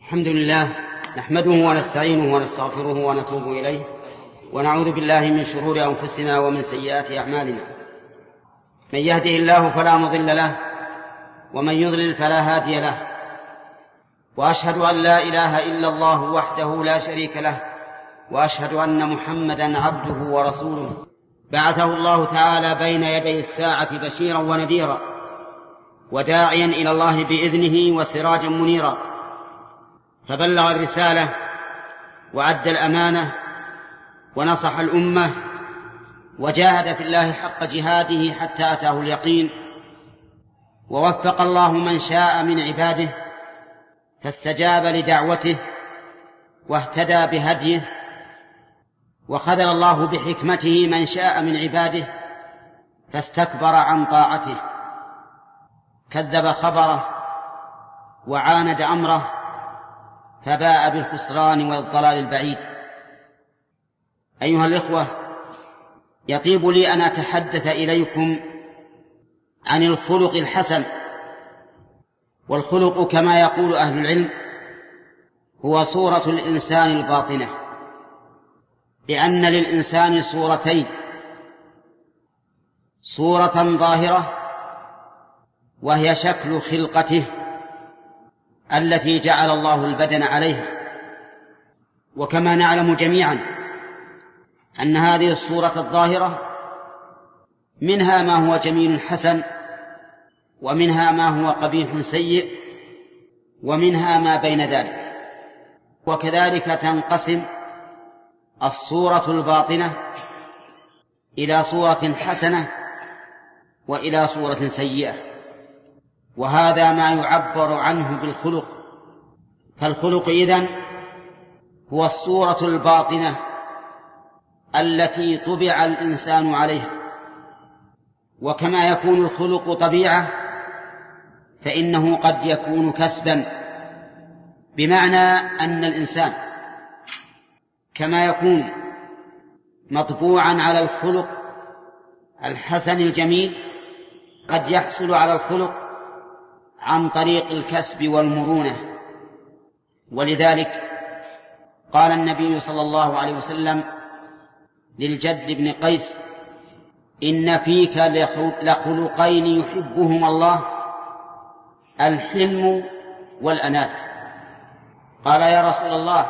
الحمد لله نحمده ونستعينه ونستغفره ونتوب إليه ونعوذ بالله من شرور أنفسنا ومن سيئات أعمالنا. من يهده الله فلا مضل له ومن يضلل فلا هادي له، وأشهد أن لا إله إلا الله وحده لا شريك له، وأشهد أن محمدا عبده ورسوله بعثه الله تعالى بين يدي الساعة بشيرا ونذيرا وداعيا إلى الله بإذنه وسراجا منيرا، فبلغ الرسالة وأدى الأمانة ونصح الأمة وجاهد في الله حق جهاده حتى أتاه اليقين، ووفق الله من شاء من عباده فاستجاب لدعوته واهتدى بهديه، وخذل الله بحكمته من شاء من عباده فاستكبر عن طاعته، كذب خبره وعاند أمره فباء بالخسران والضلال البعيد. أيها الإخوة، يطيب لي أن أتحدث إليكم عن الخلق الحسن. والخلق كما يقول أهل العلم هو صورة الإنسان الباطنة، لأن للإنسان صورتين: صورة ظاهرة وهي شكل خلقته التي جعل الله البدن عليها، وكما نعلم جميعا أن هذه الصورة الظاهرة منها ما هو جميل حسن، ومنها ما هو قبيح سيء، ومنها ما بين ذلك. وكذلك تنقسم الصورة الباطنة إلى صورة حسنة وإلى صورة سيئة، وهذا ما يعبر عنه بالخلق. فالخلق إذن هو الصورة الباطنة التي طبع الإنسان عليها. وكما يكون الخلق طبيعة فإنه قد يكون كسبا، بمعنى أن الإنسان كما يكون مطبوعا على الخلق الحسن الجميل قد يحصل على الخلق عن طريق الكسب والمرونة. ولذلك قال النبي صلى الله عليه وسلم للجد بن قيس: إن فيك لخلقين يحبهما الله، الحلم والأنات. قال: يا رسول الله،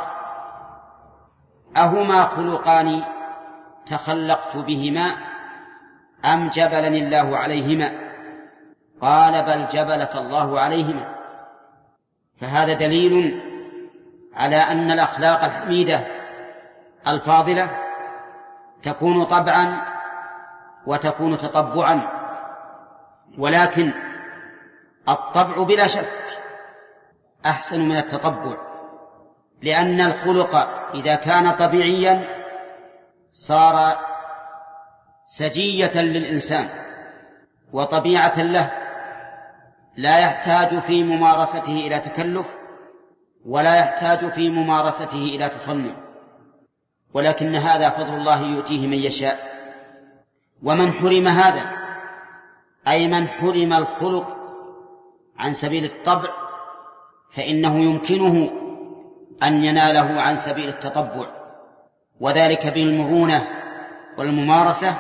أهما خلقان تخلقت بهما أم جبلني الله عليهما؟ قال: بل جبلك الله عليهما. فهذا دليل على أن الأخلاق الحميدة الفاضلة تكون طبعا وتكون تطبعا، ولكن الطبع بلا شك أحسن من التطبع، لأن الخلق إذا كان طبيعيا صار سجية للإنسان وطبيعة له، لا يحتاج في ممارسته إلى تكلف ولا يحتاج في ممارسته إلى تصنع، ولكن هذا فضل الله يؤتيه من يشاء. ومن حرم هذا، أي من حرم الخلق عن سبيل الطبع، فإنه يمكنه أن يناله عن سبيل التطبع، وذلك بالمرونة والممارسة،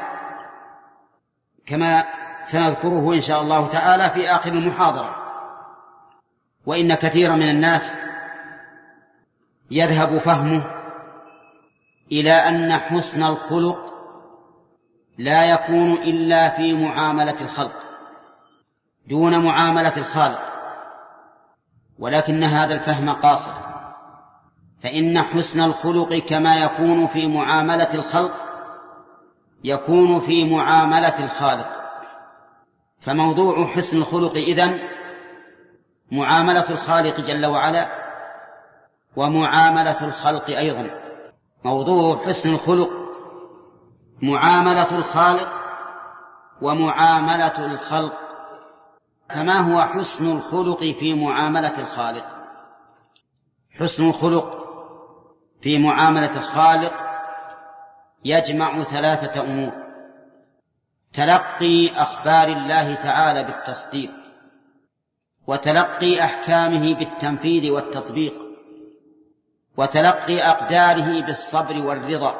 كما سنذكره إن شاء الله تعالى في آخر المحاضرة. وإن كثيرا من الناس يذهب فهمه إلى أن حسن الخلق لا يكون إلا في معاملة الخلق دون معاملة الخالق، ولكن هذا الفهم قاصر، فإن حسن الخلق كما يكون في معاملة الخلق يكون في معاملة الخالق. فموضوع حسن الخلق إذن معاملة الخالق جل وعلا ومعاملة الخلق أيضا. موضوع حسن الخلق معاملة الخالق ومعاملة الخلق. فما هو حسن الخلق في معاملة الخالق؟ حسن الخلق في معاملة الخالق يجمع ثلاثة أمور: تلقي أخبار الله تعالى بالتصديق، وتلقي أحكامه بالتنفيذ والتطبيق، وتلقي أقداره بالصبر والرضا.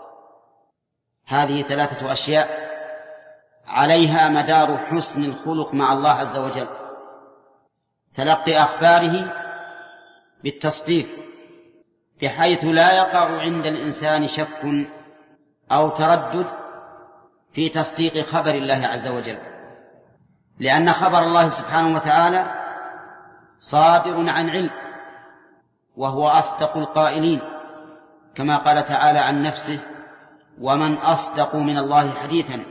هذه 3 أشياء عليها مدار حسن الخلق مع الله عز وجل. تلقي أخباره بالتصديق بحيث لا يقع عند الإنسان شك أو تردد في تصديق خبر الله عز وجل، لأن خبر الله سبحانه وتعالى صادر عن علم، وهو أصدق القائلين، كما قال تعالى عن نفسه: ومن أصدق من الله حديثا.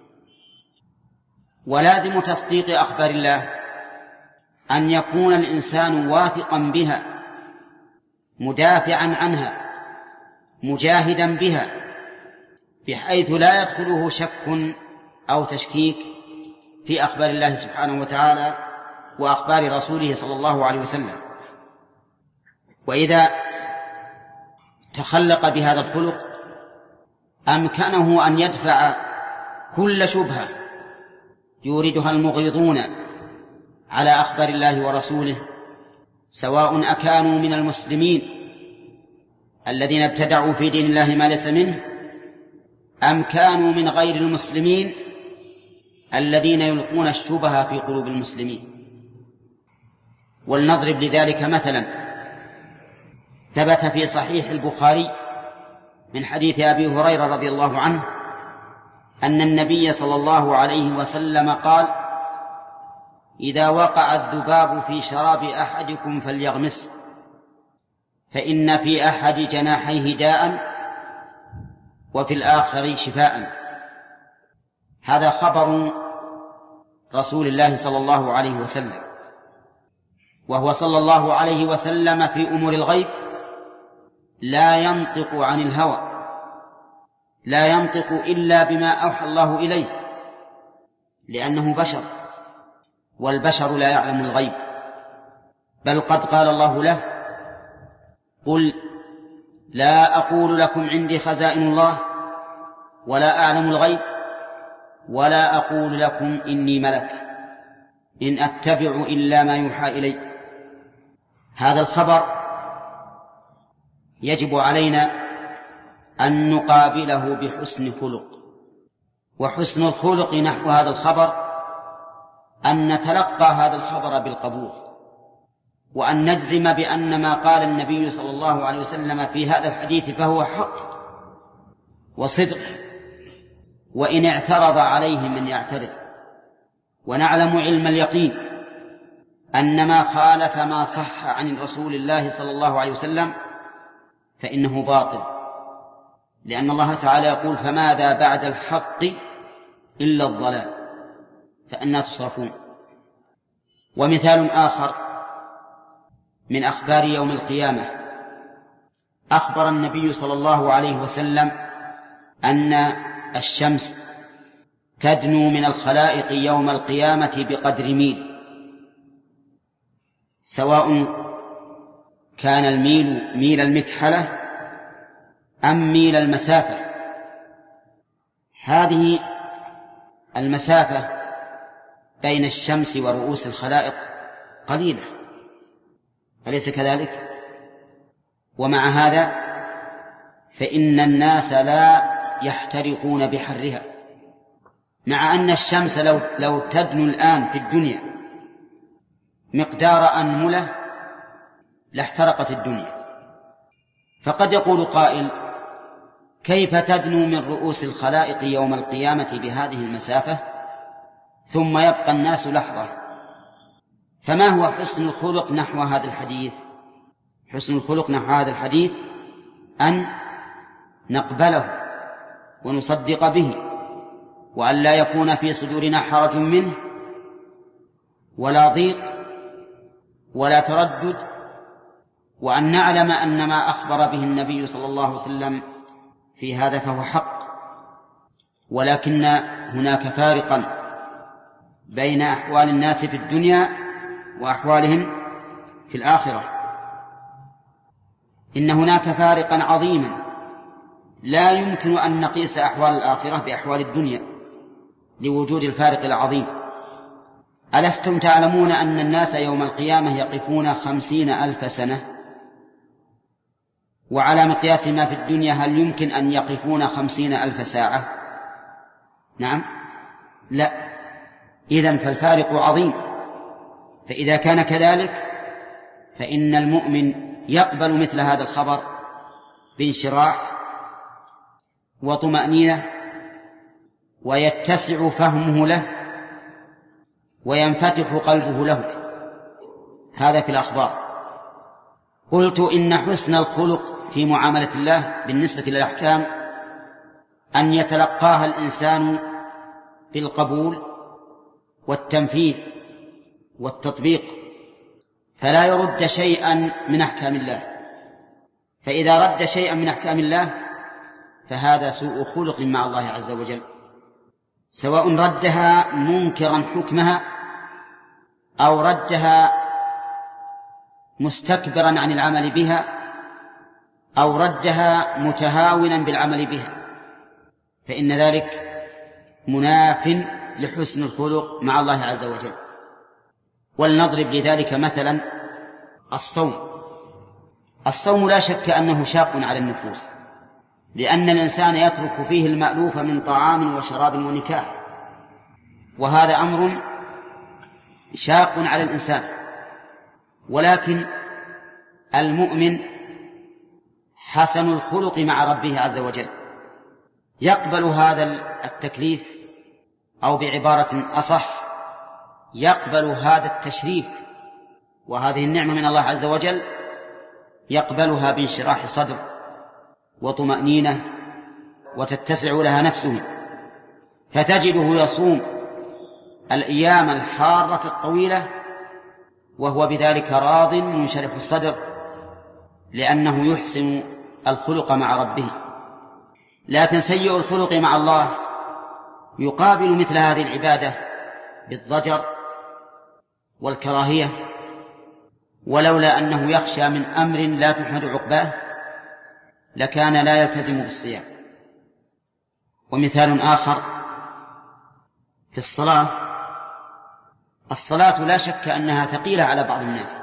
ولازم تصديق أخبار الله أن يكون الإنسان واثقا بها، مدافعا عنها، مجاهدا بها، بحيث لا يدخله شك أو تشكيك في أخبار الله سبحانه وتعالى وأخبار رسوله صلى الله عليه وسلم. وإذا تخلق بهذا الخلق أمكنه أن يدفع كل شبهة يوردها المغيظون على أخبار الله ورسوله، سواء أكانوا من المسلمين الذين ابتدعوا في دين الله ما ليس منه، أم كانوا من غير المسلمين الذين يلقون الشبهة في قلوب المسلمين. ولنضرب لذلك مثلا. ثبت في صحيح البخاري من حديث أبي هريرة رضي الله عنه أن النبي صلى الله عليه وسلم قال: إذا وقع الذباب في شراب أحدكم فليغمسه، فإن في أحد جناحيه داء وفي الآخر شفاء. هذا خبر رسول الله صلى الله عليه وسلم، وهو صلى الله عليه وسلم في أمور الغيب لا ينطق عن الهوى، لا ينطق إلا بما أوحى الله إليه، لأنه بشر، والبشر لا يعلم الغيب. بل قد قال الله له: قل لا أقول لكم عندي خزائن الله ولا أعلم الغيب ولا أقول لكم إني ملك إن أتبع إلا ما يوحى إلي. هذا الخبر يجب علينا أن نقابله بحسن خلق، وحسن الخلق نحو هذا الخبر أن نتلقى هذا الخبر بالقبول، وأن نجزم بأن ما قال النبي صلى الله عليه وسلم في هذا الحديث فهو حق وصدق، وإن اعترض عليه من يعترض. ونعلم علم اليقين أن ما خالف ما صح عن رسول الله صلى الله عليه وسلم فإنه باطل، لأن الله تعالى يقول: فماذا بعد الحق إلا الضلال فأنى تصرفون. ومثال آخر من أخبار يوم القيامة: أخبر النبي صلى الله عليه وسلم أن الشمس تدنو من الخلائق يوم القيامة بقدر ميل، سواء كان الميل ميل المكحلة أم ميل المسافة. هذه المسافة بين الشمس ورؤوس الخلائق قليلة، أليس كذلك؟ ومع هذا فإن الناس لا يحترقون بحرها، مع أن الشمس لو تدنو الآن في الدنيا مقدار أنملة لاحترقت الدنيا. فقد يقول قائل: كيف تدنو من رؤوس الخلائق يوم القيامة بهذه المسافة ثم يبقى الناس لحظة؟ فما هو حسن الخلق نحو هذا الحديث؟ حسن الخلق نحو هذا الحديث أن نقبله ونصدق به، وأن لا يكون في صدورنا حرج منه ولا ضيق ولا تردد، وأن نعلم أن ما أخبر به النبي صلى الله عليه وسلم في هذا فهو حق. ولكن هناك فارقا بين أحوال الناس في الدنيا وأحوالهم في الآخرة. إن هناك فارقا عظيما لا يمكن أن نقيس أحوال الآخرة بأحوال الدنيا لوجود الفارق العظيم. ألستم تعلمون أن الناس يوم القيامة يقفون 50,000 سنة؟ وعلى مقياس ما في الدنيا هل يمكن أن يقفون 50,000 ساعة؟ نعم، لا. إذن فالفارق عظيم. فإذا كان كذلك فإن المؤمن يقبل مثل هذا الخبر بانشراح وطمأنينة، ويتسع فهمه له وينفتح قلبه له. هذا في الأخبار. قلت إن حسن الخلق في معاملة الله بالنسبة للأحكام أن يتلقاها الإنسان بالقبول والتنفيذ والتطبيق، فلا يرد شيئا من أحكام الله. فإذا رد شيئا من أحكام الله فهذا سوء خلق مع الله عز وجل، سواء ردها منكرا حكمها أو ردها مستكبرا عن العمل بها أو ردها متهاونا بالعمل بها، فإن ذلك مناف لحسن الخلق مع الله عز وجل. ولنضرب لذلك مثلا الصوم لا شك أنه شاق على النفوس، لأن الإنسان يترك فيه المألوف من طعام وشراب ونكاح، وهذا أمر شاق على الإنسان. ولكن المؤمن حسن الخلق مع ربه عز وجل، يقبل هذا التكليف، أو بعبارة أصح يقبل هذا التشريف وهذه النعمة من الله عز وجل، يقبلها بانشراح صدر وطمأنينة، وتتسع لها نفسه، فتجده يصوم الأيام الحارة الطويلة وهو بذلك راض منشرح الصدر، لأنه يحسن الخلق مع ربه. لكن سيء الخلق مع الله يقابل مثل هذه العبادة بالضجر والكراهية، ولولا أنه يخشى من أمر لا تحمد عقباه لكان لا يلتزم بالصيام. ومثال آخر في الصلاة لا شك أنها ثقيلة على بعض الناس،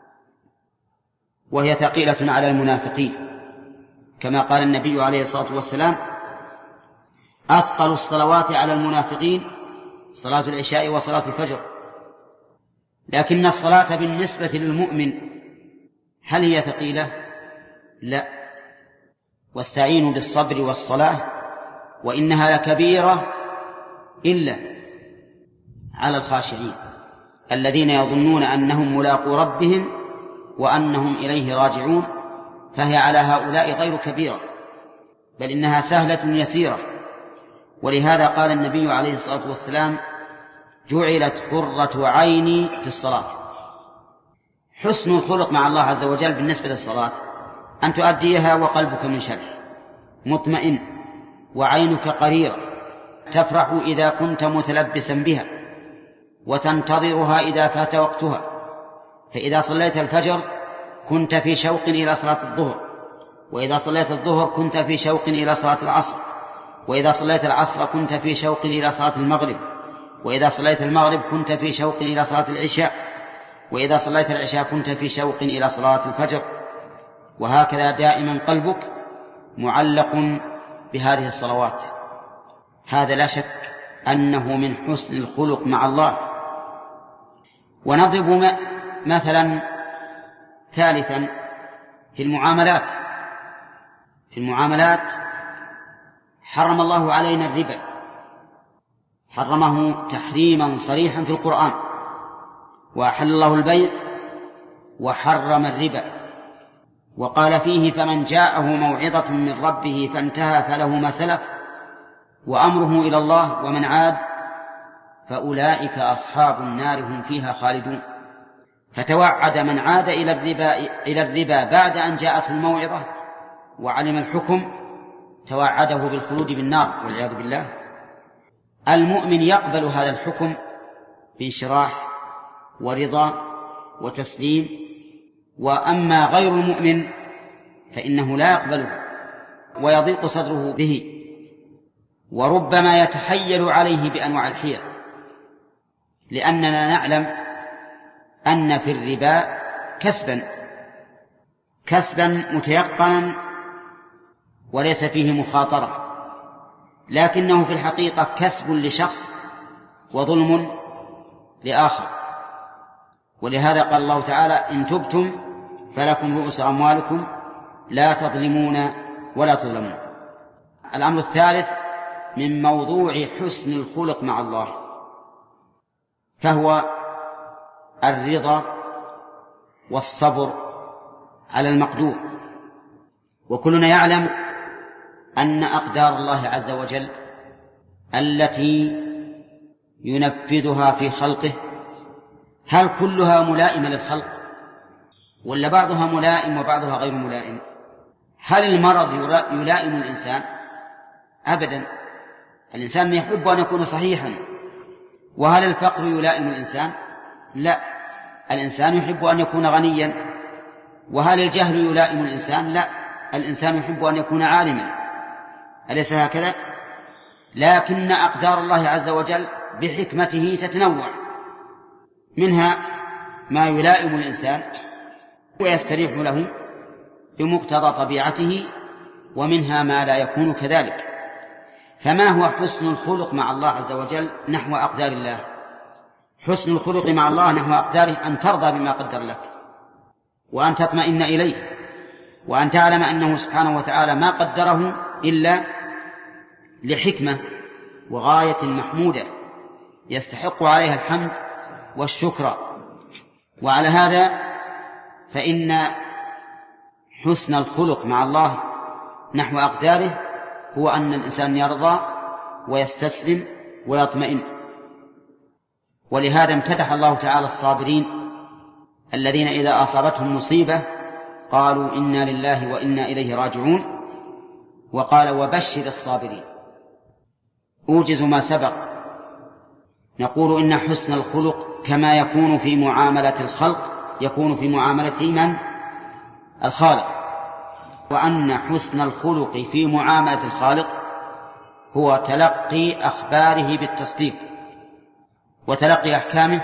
وهي ثقيلة على المنافقين، كما قال النبي عليه الصلاة والسلام: أثقل الصلوات على المنافقين صلاة العشاء وصلاة الفجر. لكن الصلاة بالنسبة للمؤمن هل هي ثقيلة؟ لا. واستعينوا بالصبر والصلاة وإنها لكبيرة إلا على الخاشعين الذين يظنون أنهم ملاقو ربهم وأنهم إليه راجعون، فهي على هؤلاء غير كبيرة، بل إنها سهلة يسيرة. ولهذا قال النبي عليه الصلاة والسلام: جعلت قرة عيني في الصلاة. حسن الخلق مع الله عز وجل بالنسبة للصلاة أن تؤديها وقلبك منشرح مطمئن وعينك قريرة، تفرح إذا كنت متلبسا بها، وتنتظرها إذا فات وقتها. فإذا صليت الفجر كنت في شوق إلى صلاة الظهر، وإذا صليت الظهر كنت في شوق إلى صلاة العصر، وإذا صليت العصر كنت في شوق إلى صلاة المغرب، وإذا صليت المغرب كنت في شوق إلى صلاة العشاء، وإذا صليت العشاء كنت في شوق إلى صلاة الفجر. وهكذا دائما قلبك معلق بهذه الصلوات. هذا لا شك أنه من حسن الخلق مع الله. ونضرب مثلا ثالثا في المعاملات حرم الله علينا الربا، حرمه تحريما صريحا في القرآن، وأحل الله البيع وحرم الربا، وقال فيه: فمن جاءه موعظة من ربه فانتهى فله ما سلف وأمره إلى الله ومن عاد فأولئك أصحاب النار هم فيها خالدون. فتوعد من عاد إلى الربا بعد أن جاءته الموعظة وعلم الحكم، توعده بالخلود بالنار والعياذ بالله. المؤمن يقبل هذا الحكم بانشراح ورضا وتسليم، وأما غير المؤمن فإنه لا يقبله ويضيق صدره به، وربما يتحيل عليه بأنواع الحيل، لأننا نعلم أن في الربا كسبا، كسبا متيقنا وليس فيه مخاطرة، لكنه في الحقيقة كسب لشخص وظلم لآخر. ولهذا قال الله تعالى: إن تبتم فلكم رؤوس أموالكم لا تظلمون ولا تظلمون. الأمر الثالث من موضوع حسن الخلق مع الله، فهو الرضا والصبر على المقدور. وكلنا يعلم أن أقدار الله عز وجل التي ينفذها في خلقه هل كلها ملائمة للخلق، ولا بعضها ملائم وبعضها غير ملائم؟ هل المرض يلائم الإنسان؟ أبدا، الإنسان يحب أن يكون صحيحا. وهل الفقر يلائم الإنسان؟ لا، الإنسان يحب أن يكون غنيا. وهل الجهل يلائم الإنسان؟ لا، الإنسان يحب أن يكون عالما. أليس هكذا؟ لكن أقدار الله عز وجل بحكمته تتنوع، منها ما يلائم الإنسان ويستريح له بمقتضى طبيعته، ومنها ما لا يكون كذلك. فما هو حسن الخلق مع الله عز وجل نحو أقدار الله؟ حسن الخلق مع الله نحو أقداره أن ترضى بما قدر لك، وأن تطمئن إليه، وأن تعلم أنه سبحانه وتعالى ما قدره إلا لحكمة وغاية محمودة يستحق عليها الحمد والشكر. وعلى هذا فإن حسن الخلق مع الله نحو أقداره هو أن الإنسان يرضى ويستسلم ويطمئن. ولهذا امتدح الله تعالى الصابرين الذين إذا أصابتهم مصيبة قالوا إنا لله وإنا إليه راجعون، وقال: وبشر الصابرين. أوجز ما سبق، نقول إن حسن الخلق كما يكون في معاملة الخلق يكون في معاملة من؟ الخالق. وأن حسن الخلق في معاملة الخالق هو تلقي أخباره بالتصديق، وتلقي أحكامه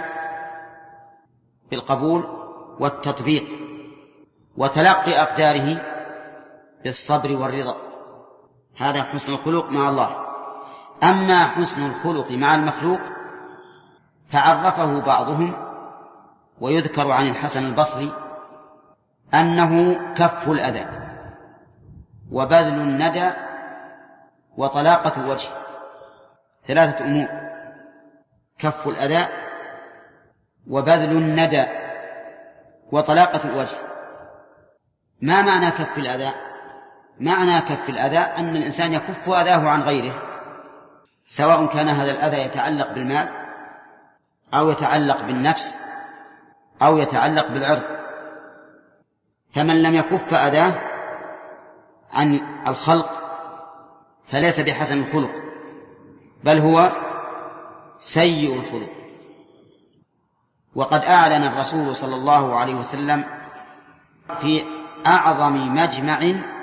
بالقبول والتطبيق، وتلقي أقداره بالصبر والرضا. هذا حسن الخلق مع الله. أما حسن الخلق مع المخلوق فعرفه بعضهم، ويذكر عن الحسن البصري أنه كف الأذى وبذل الندى وطلاقة الوجه. ثلاثة أمور: كف الأذى وبذل الندى وطلاقة الوجه. ما معنى كف الأذى؟ معنى كف الأذى أن الإنسان يكف أذاه عن غيره، سواء كان هذا الأذى يتعلق بالمال أو يتعلق بالنفس أو يتعلق بالعرض. فمن لم يكف أذاه عن الخلق فليس بحسن الخلق، بل هو سيء الخلق. وقد أعلن الرسول صلى الله عليه وسلم في أعظم مجمع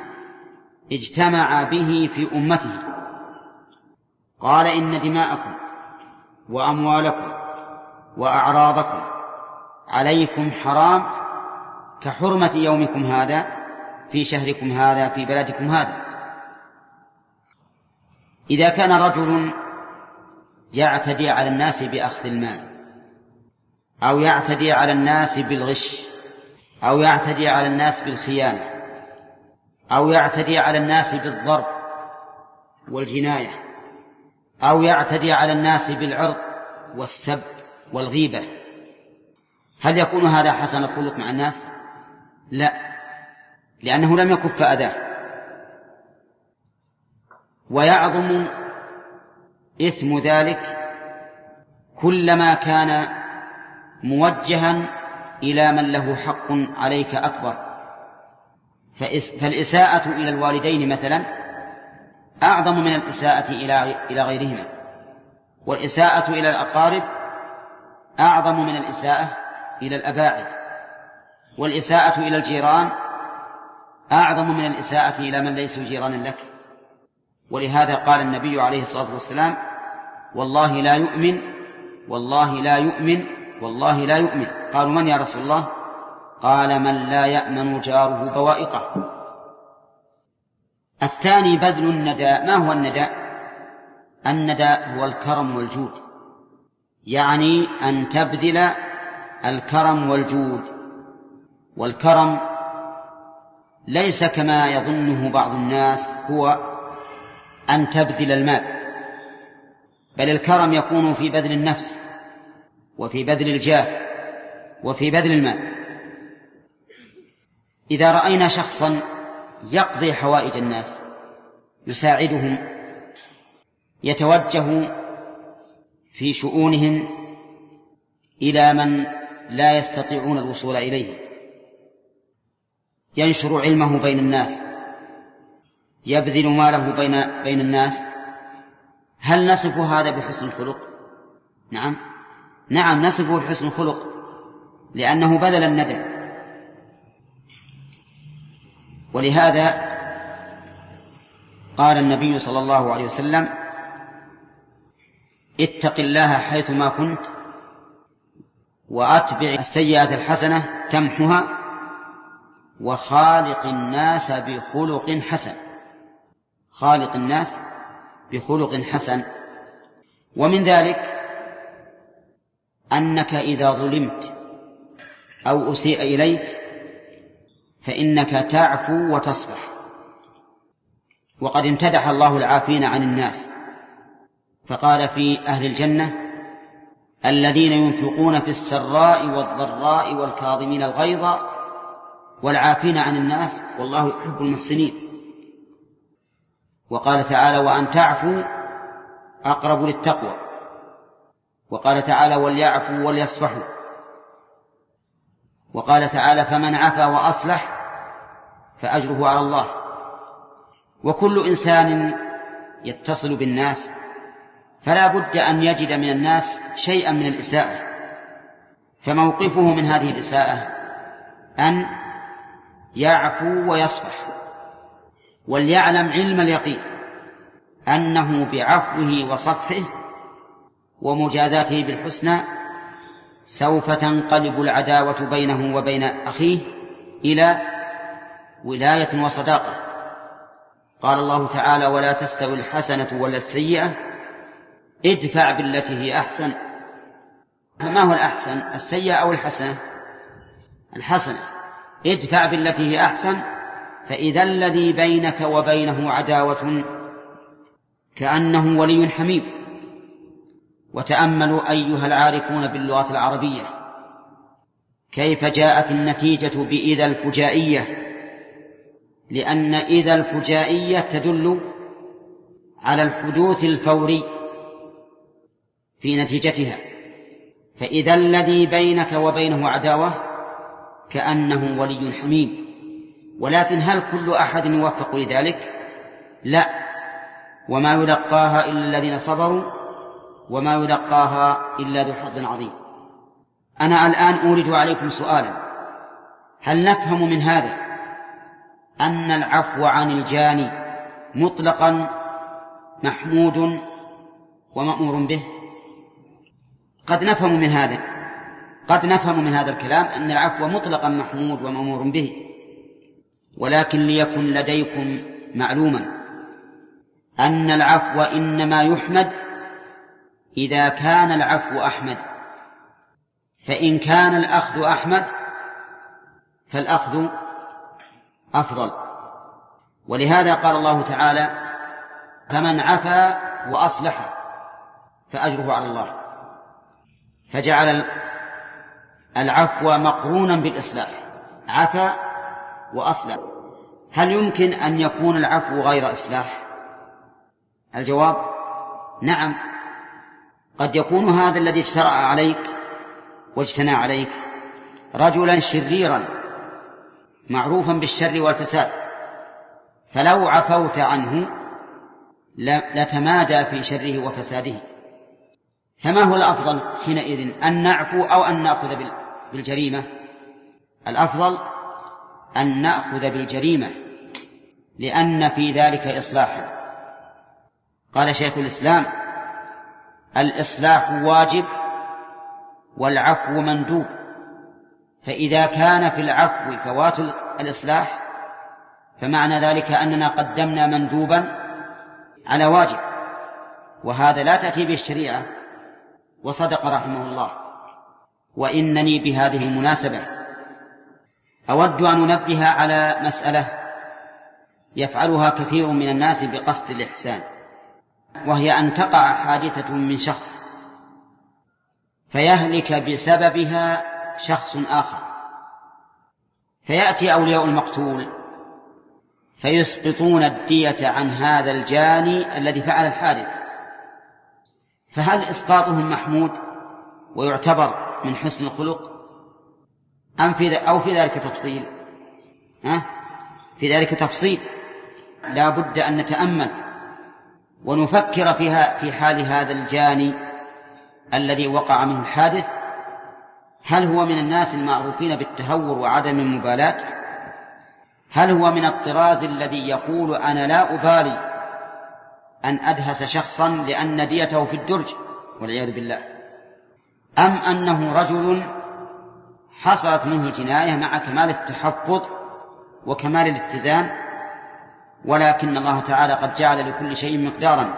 اجتمع به في أمته، قال: إن دماءكم وأموالكم وأعراضكم عليكم حرام كحرمة يومكم هذا في شهركم هذا في بلدكم هذا. إذا كان رجل يعتدي على الناس بأخذ المال، أو يعتدي على الناس بالغش، أو يعتدي على الناس بالخيانة، أو يعتدي على الناس بالضرب والجناية، أو يعتدي على الناس بالعرض والسب والغيبة، هل يكون هذا حسن الخلق مع الناس؟ لا، لأنه لم يكف أذاه. ويعظم إثم ذلك كلما كان موجها إلى من له حق عليك أكبر. فالإساءة إلى الوالدين مثلا أعظم من الإساءة إلى غيرهما، والإساءة إلى الأقارب أعظم من الإساءة إلى الأباعد، والإساءة إلى الجيران أعظم من الإساءة إلى من ليسوا جيرانا لك. ولهذا قال النبي عليه الصلاة والسلام: والله لا يؤمن، والله لا يؤمن، والله لا يؤمن. قالوا: من يا رسول الله؟ قال من لا يأمن جاره بوائقه. الثاني بذل النداء. ما هو النداء؟ النداء هو الكرم والجود، يعني أن تبذل الكرم والجود. والكرم ليس كما يظنه بعض الناس هو أن تبذل المال، بل الكرم يكون في بذل النفس وفي بذل الجاه وفي بذل المال. إذا رأينا شخصا يقضي حوائج الناس، يساعدهم، يتوجه في شؤونهم إلى من لا يستطيعون الوصول إليه، ينشر علمه بين الناس، يبذل ماله بين الناس، هل نصف هذا بحسن الخلق؟ نعم نصفه بحسن الخلق، لأنه بذل الندى. ولهذا قال النبي صلى الله عليه وسلم: اتق الله حيثما كنت وأتبع السيئة الحسنة تمحها وخالق الناس بخلق حسن. خالق الناس بخلق حسن. ومن ذلك أنك إذا ظلمت أو أسيء إليك فإنك تعفو وتصفح. وقد امتدح الله العافين عن الناس، فقال في أهل الجنة: الذين ينفقون في السراء والضراء والكاظمين الغيظ والعافين عن الناس والله يحب المحسنين. وقال تعالى: وأن تعفوا أقرب للتقوى. وقال تعالى: وليعفوا وليصفحوا. وقال تعالى: فمن عفا وأصلح فأجره على الله. وكل إنسان يتصل بالناس فلا بد أن يجد من الناس شيئا من الإساءة، فموقفه من هذه الإساءة أن يعفو ويصفح، وليعلم علم اليقين أنه بعفوه وصفحه ومجازاته بالحسنى سوف تنقلب العداوة بينه وبين أخيه إلى ولاية وصداقة. قال الله تعالى: ولا تستوي الحسنة ولا السيئة ادفع بالتي هي أحسن. فما هو الأحسن، السيئة أو الحسنة؟ الحسنة. ادفع بالتي هي أحسن فإذا الذي بينك وبينه عداوة كأنه ولي حميم. وتأملوا أيها العارفون باللغة العربية كيف جاءت النتيجة بإذا الفجائية، لأن إذا الفجائية تدل على الحدوث الفوري في نتيجتها. فإذا الذي بينك وبينه عداوة كأنه ولي حميم. ولكن هل كل أحد يوفق لذلك؟ لا. وما يلقاها إلا الذين صبروا وما يلقاها إلا ذو حظ عظيم. أنا الآن أورد عليكم سؤالا: هل نفهم من هذا أن العفو عن الجاني مطلقا محمود ومأمور به؟ قد نفهم من هذا الكلام أن العفو مطلقا محمود ومأمور به، ولكن ليكن لديكم معلوما أن العفو إنما يحمد إذا كان العفو أحمد، فإن كان الأخذ أحمد فالأخذ أفضل. ولهذا قال الله تعالى: فمن عفا وأصلح فأجره على الله، فجعل العفو مقرونا بالإصلاح، عفا وأصلح. هل يمكن أن يكون العفو غير إصلاح؟ الجواب: نعم، قد يكون هذا الذي اجترأ عليك واجتنى عليك رجلا شريرا معروفا بالشر والفساد، فلو عفوت عنه لتمادى في شره وفساده. فما هو الأفضل حينئذ، أن نعفو أو أن نأخذ بالجريمة؟ الأفضل أن نأخذ بالجريمة، لأن في ذلك إصلاحا. قال شيخ الإسلام: الإصلاح واجب والعفو مندوب، فإذا كان في العفو فوات الإصلاح فمعنى ذلك أننا قدمنا مندوبا على واجب، وهذا لا تأتي به الشريعة. وصدق رحمه الله. وإنني بهذه المناسبة أود أن أنبه على مسألة يفعلها كثير من الناس بقصد الإحسان، وهي أن تقع حادثة من شخص فيهلك بسببها شخص آخر، فيأتي أولياء المقتول فيسقطون الدية عن هذا الجاني الذي فعل الحادث. فهل إسقاطهم محمود ويعتبر من حسن الخلق أو في ذلك تفصيل؟ في ذلك تفصيل. لا بد أن نتأمل ونفكر في حال هذا الجاني الذي وقع منه الحادث. هل هو من الناس المعروفين بالتهور وعدم المبالاة؟ هل هو من الطراز الذي يقول أنا لا أبالي أن أدهس شخصا لأن ديته في الدرج والعياذ بالله؟ أم أنه رجل حصلت منه جناية مع كمال التحفظ وكمال الاتزان، ولكن الله تعالى قد جعل لكل شيء مقدارا؟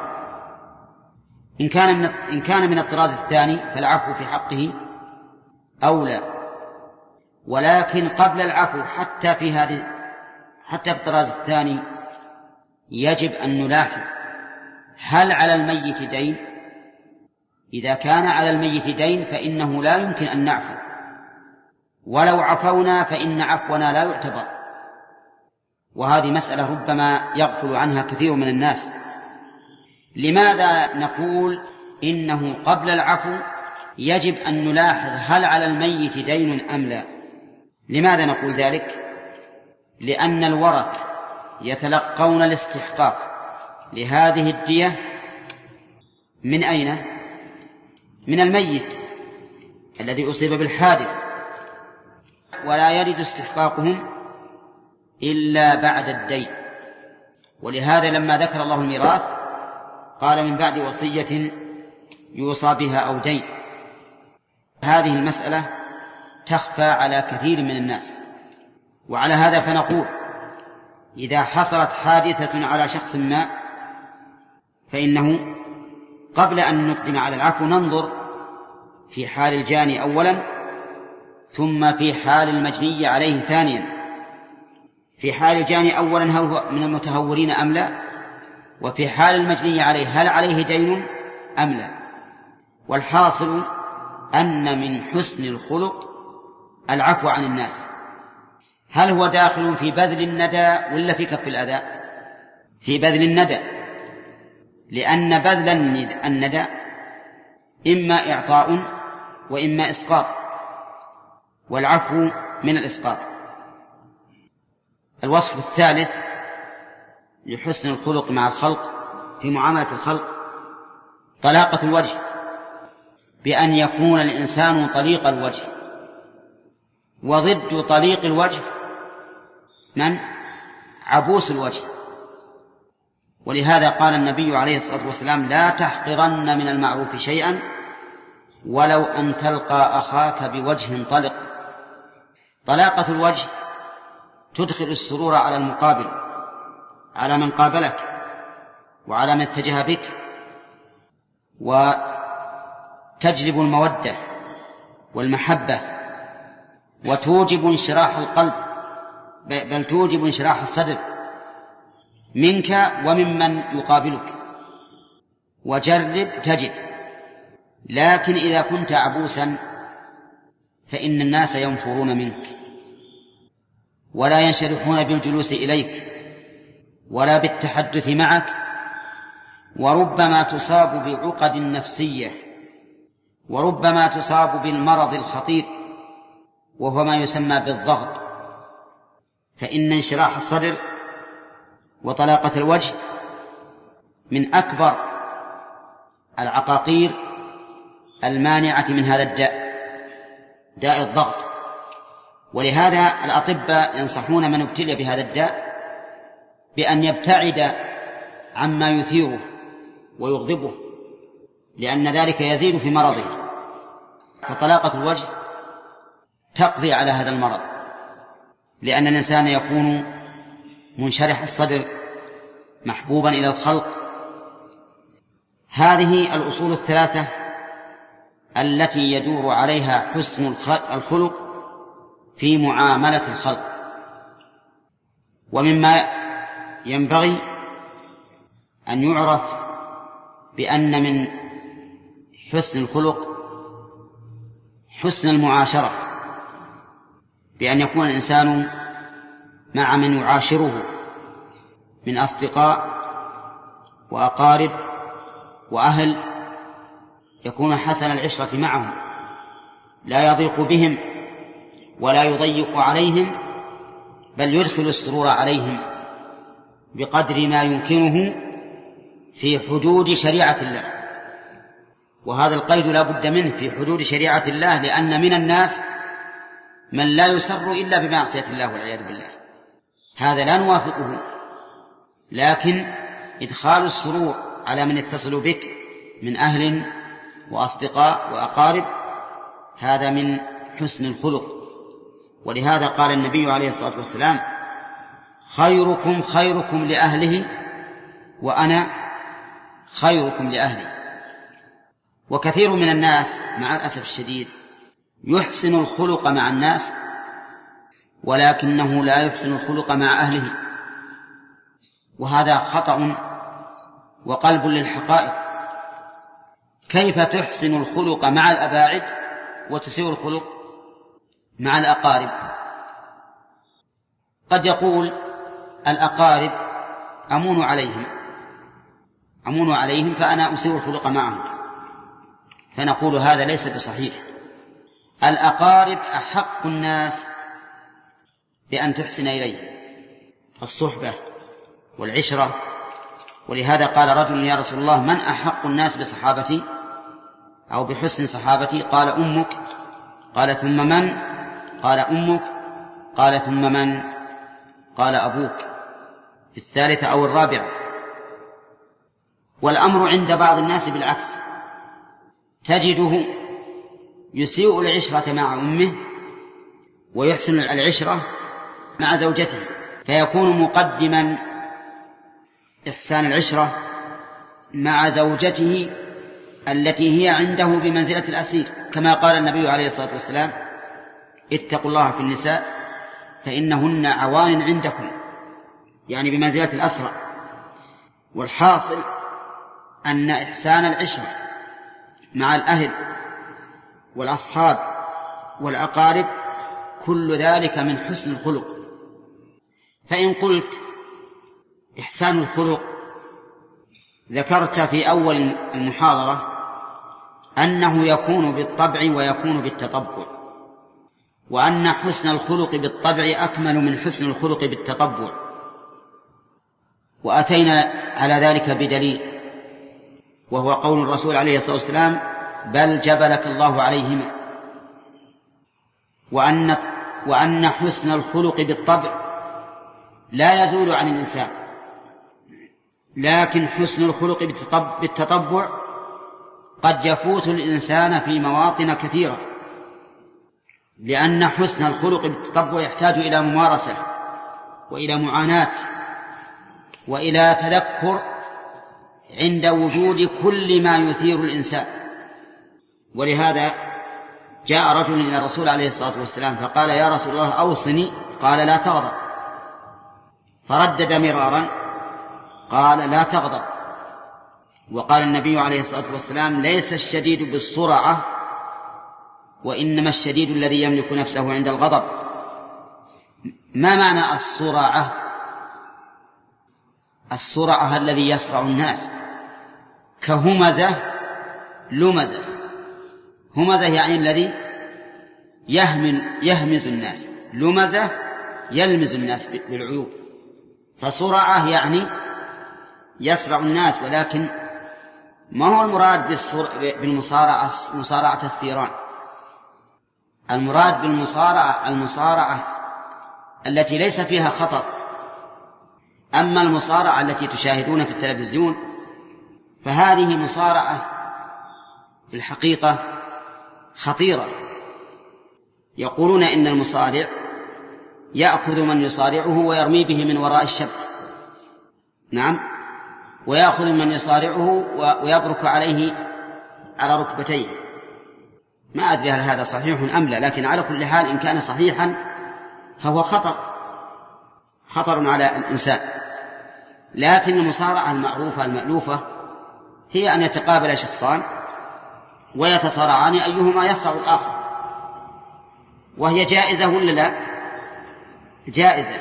إن كان من الطراز الثاني فالعفو في حقه أولى. ولكن قبل العفو حتى في الطراز الثاني يجب أن نلاحظ هل على الميت دين. إذا كان على الميت دين فإنه لا يمكن أن نعفو، ولو عفونا فإن عفونا لا يعتبر. وهذه مسألة ربما يغفل عنها كثير من الناس. لماذا نقول إنه قبل العفو يجب أن نلاحظ هل على الميت دين أم لا؟ لماذا نقول ذلك؟ لأن الورثة يتلقون الاستحقاق لهذه الدية من أين؟ من الميت الذي أصيب بالحادث، ولا يرد استحقاقهم إلا بعد الدين. ولهذا لما ذكر الله الميراث قال من بعد وصية يوصى بها أو دين. هذه المسألة تخفى على كثير من الناس، وعلى هذا فنقول إذا حصلت حادثة على شخص ما فإنه قبل أن نقدم على العفو ننظر في حال الجاني أولا، ثم في حال المجني عليه ثانيا. في حال الجاني أولا هل هو من المتهورين أم لا، وفي حال المجني عليه هل عليه دين أم لا. والحاصل أن من حسن الخلق العفو عن الناس. هل هو داخل في بذل الندى ولا في كف الأذى؟ في بذل الندى، لأن بذل الندى إما إعطاء وإما إسقاط، والعفو من الإسقاط. الوصف الثالث لحسن الخلق مع الخلق في معاملة الخلق طلاقة الوجه، بأن يكون الإنسان طليق الوجه. وضد طليق الوجه من؟ عبوس الوجه. ولهذا قال النبي عليه الصلاة والسلام لا تحقرن من المعروف شيئا ولو أن تلقى أخاك بوجه طلق. طلاقة الوجه تدخل السرور على المقابل، على من قابلك وعلى من اتجه بك، وتجلب المودة والمحبة، وتوجب انشراح القلب، بل توجب انشراح الصدر منك وممن يقابلك. وجرب تجد. لكن إذا كنت عبوسا فإن الناس ينفرون منك ولا ينشرحون بالجلوس إليك ولا بالتحدث معك، وربما تصاب بعقد نفسية، وربما تصاب بالمرض الخطير وهو ما يسمى بالضغط. فإن انشراح الصدر وطلاقة الوجه من أكبر العقاقير المانعة من هذا الداء، داء الضغط. ولهذا الأطباء ينصحون من ابتلي بهذا الداء بأن يبتعد عما يثيره ويغضبه، لأن ذلك يزيد في مرضه. فطلاقة الوجه تقضي على هذا المرض، لأن الإنسان يكون منشرح الصدر محبوبا إلى الخلق. هذه الأصول الثلاثة التي يدور عليها حسن الخلق في معاملة الخلق. ومما ينبغي أن يعرف بأن من حسن الخلق حسن المعاشرة، بأن يكون الإنسان مع من يعاشره من أصدقاء وأقارب وأهل يكون حسن العشرة معهم، لا يضيق بهم ولا يضيق عليهم، بل يدخل السرور عليهم بقدر ما يمكنه في حدود شريعة الله. وهذا القيد لا بد منه في حدود شريعة الله، لأن من الناس من لا يسر إلا بمعصية الله والعياذ بالله، هذا لا نوافقه، لكن إدخال السرور على من يتصل بك من أهل وأصدقاء وأقارب هذا من حسن الخلق. ولهذا قال النبي عليه الصلاة والسلام: خيركم خيركم لأهله وأنا خيركم لأهلي. وكثير من الناس مع الأسف الشديد يحسن الخلق مع الناس ولكنه لا يحسن الخلق مع أهله، وهذا خطأ وقلب للحقائق. كيف تحسن الخلق مع الأباعد وتسيء الخلق مع الأقارب؟ قد يقول الأقارب أمون عليهم فأنا أسيء الخلق معهم، فنقول هذا ليس بصحيح. الأقارب أحق الناس بأن تحسن إليه الصحبة والعشرة. ولهذا قال رجل: يا رسول الله، من أحق الناس بصحابتي أو بحسن صحابتي؟ قال: أمك. قال: ثم من؟ قال: أمك. قال: ثم من؟ قال: أبوك. في الثالثة أو الرابعة. والأمر عند بعض الناس بالعكس، تجده يسيء العشرة مع أمه ويحسن العشرة مع زوجته، فيكون مقدما إحسان العشرة مع زوجته التي هي عنده بمنزلة الأسير، كما قال النبي عليه الصلاة والسلام: اتقوا الله في النساء فإنهن عوان عندكم، يعني بمنزلة الأسرى. والحاصل أن إحسان العشرة مع الأهل والأصحاب والأقارب كل ذلك من حسن الخلق. فإن قلت إحسان الخلق، ذكرت في أول المحاضرة أنه يكون بالطبع ويكون بالتطبع، وأن حسن الخلق بالطبع أكمل من حسن الخلق بالتطبع، وأتينا على ذلك بدليل، وهو قول الرسول عليه الصلاة والسلام: بل جبلك الله عليهما. وأن حسن الخلق بالطبع لا يزول عن الإنسان، لكن حسن الخلق بالتطبع قد يفوت الإنسان في مواطن كثيرة، لأن حسن الخلق بالتطبع يحتاج إلى ممارسة وإلى معاناة وإلى تذكر عند وجود كل ما يثير الإنسان. ولهذا جاء رجل إلى الرسول عليه الصلاة والسلام فقال: يا رسول الله، أوصني. قال: لا تغضب. فردد مرارا قال: لا تغضب. وقال النبي عليه الصلاة والسلام: ليس الشديد بالسرعة، وإنما الشديد الذي يملك نفسه عند الغضب. ما معنى السرعة؟ السرعة الذي يسرع الناس، كهمزة لمزة. همزة يعني الذي يهمز الناس، لمزة يلمز الناس بالعيوب. فسرعة يعني يسرع الناس، ولكن ما هو المراد بالمصارعة مصارعة الثيران. المراد المصارعة التي ليس فيها خطر. أما المصارعة التي تشاهدون في التلفزيون فهذه مصارعة في الحقيقة خطيرة، يقولون إن المصارع يأخذ من يصارعه ويرمي به من وراء الشبك، نعم، ويأخذ من يصارعه ويبرك عليه على ركبتيه. ما أدري هل هذا صحيح أم لا، لكن على كل حال إن كان صحيحا فهو خطر على الإنسان. لكن المصارعة المعروفة المألوفة هي أن يتقابل شخصان ويتصارعان أيهما يصرع الآخر، وهي جائزة ولا لا؟ جائزة.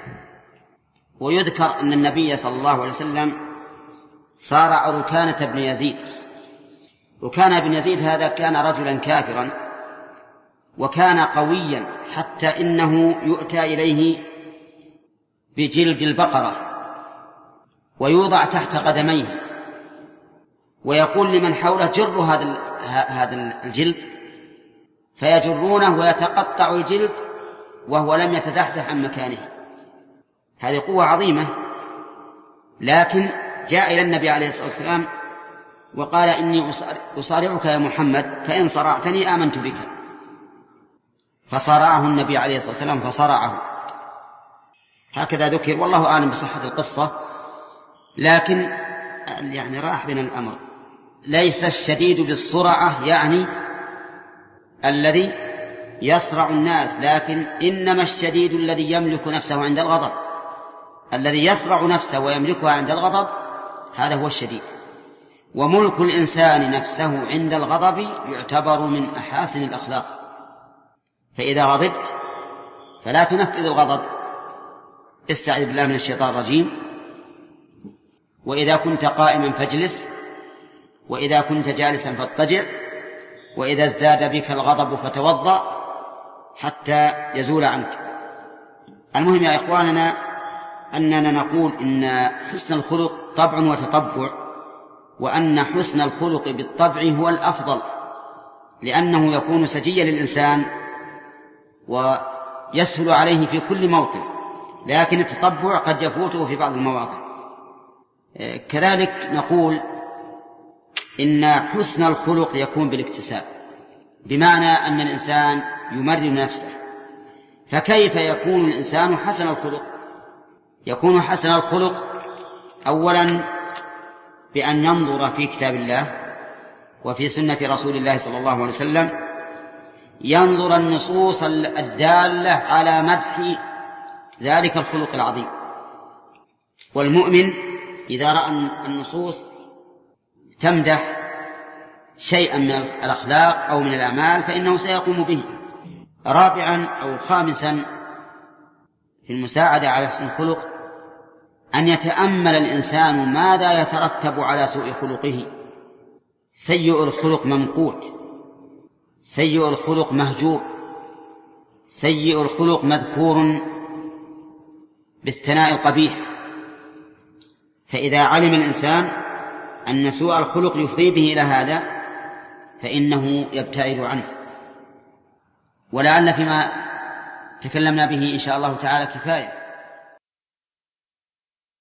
ويذكر أن النبي صلى الله عليه وسلم صارع ركانة بن يزيد. ركانة بن يزيد هذا كان رجلا كافرا وكان قويا حتى إنه يؤتى إليه بجلد البقرة ويوضع تحت قدميه، ويقول لمن حوله جروا هذا الجلد، فيجرونه ويتقطع الجلد وهو لم يتزحزح عن مكانه. هذه قوة عظيمة. لكن جاء إلى النبي عليه الصلاة والسلام وقال إني أصارعك يا محمد، فإن صرعتني آمنت بك. فصارعه النبي عليه الصلاة والسلام فصرعه. هكذا ذكر، والله أعلم بصحة القصة، لكن يعني راح بنا الأمر. ليس الشديد بالصرعة يعني الذي يصرع الناس، لكن إنما الشديد الذي يملك نفسه عند الغضب. الذي يصرع نفسه ويملكها عند الغضب هذا هو الشديد. وملك الإنسان نفسه عند الغضب يعتبر من أحاسن الأخلاق. فإذا غضبت فلا تنفذ الغضب، استعذ بالله من الشيطان الرجيم. وإذا كنت قائما فاجلس، وإذا كنت جالسا فاضطجع، وإذا ازداد بك الغضب فتوضأ حتى يزول عنك. المهم يا إخواننا أننا نقول إن حسن الخلق طبع وتطبع، وأن حسن الخلق بالطبع هو الأفضل، لأنه يكون سجيا للإنسان ويسهل عليه في كل موطن، لكن التطبع قد يفوته في بعض المواطن. كذلك نقول إن حسن الخلق يكون بالاكتساب، بمعنى أن الإنسان يمرن نفسه. فكيف يكون الإنسان حسن الخلق؟ يكون حسن الخلق أولا بأن ينظر في كتاب الله وفي سنة رسول الله صلى الله عليه وسلم، ينظر النصوص الدالة على مدح ذلك الخلق العظيم. والمؤمن إذا رأى النصوص تمدح شيئا من الأخلاق أو من الأعمال فإنه سيقوم به. رابعا أو خامسا في المساعدة على حسن الخلق أن يتأمل الإنسان ماذا يترتب على سوء خلقه. سيء الخلق ممقوت، سيء الخلق مهجور، سيء الخلق مذكور بالثناء القبيح. فإذا علم الإنسان أن سوء الخلق يفضي به إلى هذا فإنه يبتعد عنه. ولعل فيما تكلمنا به إن شاء الله تعالى كفاية.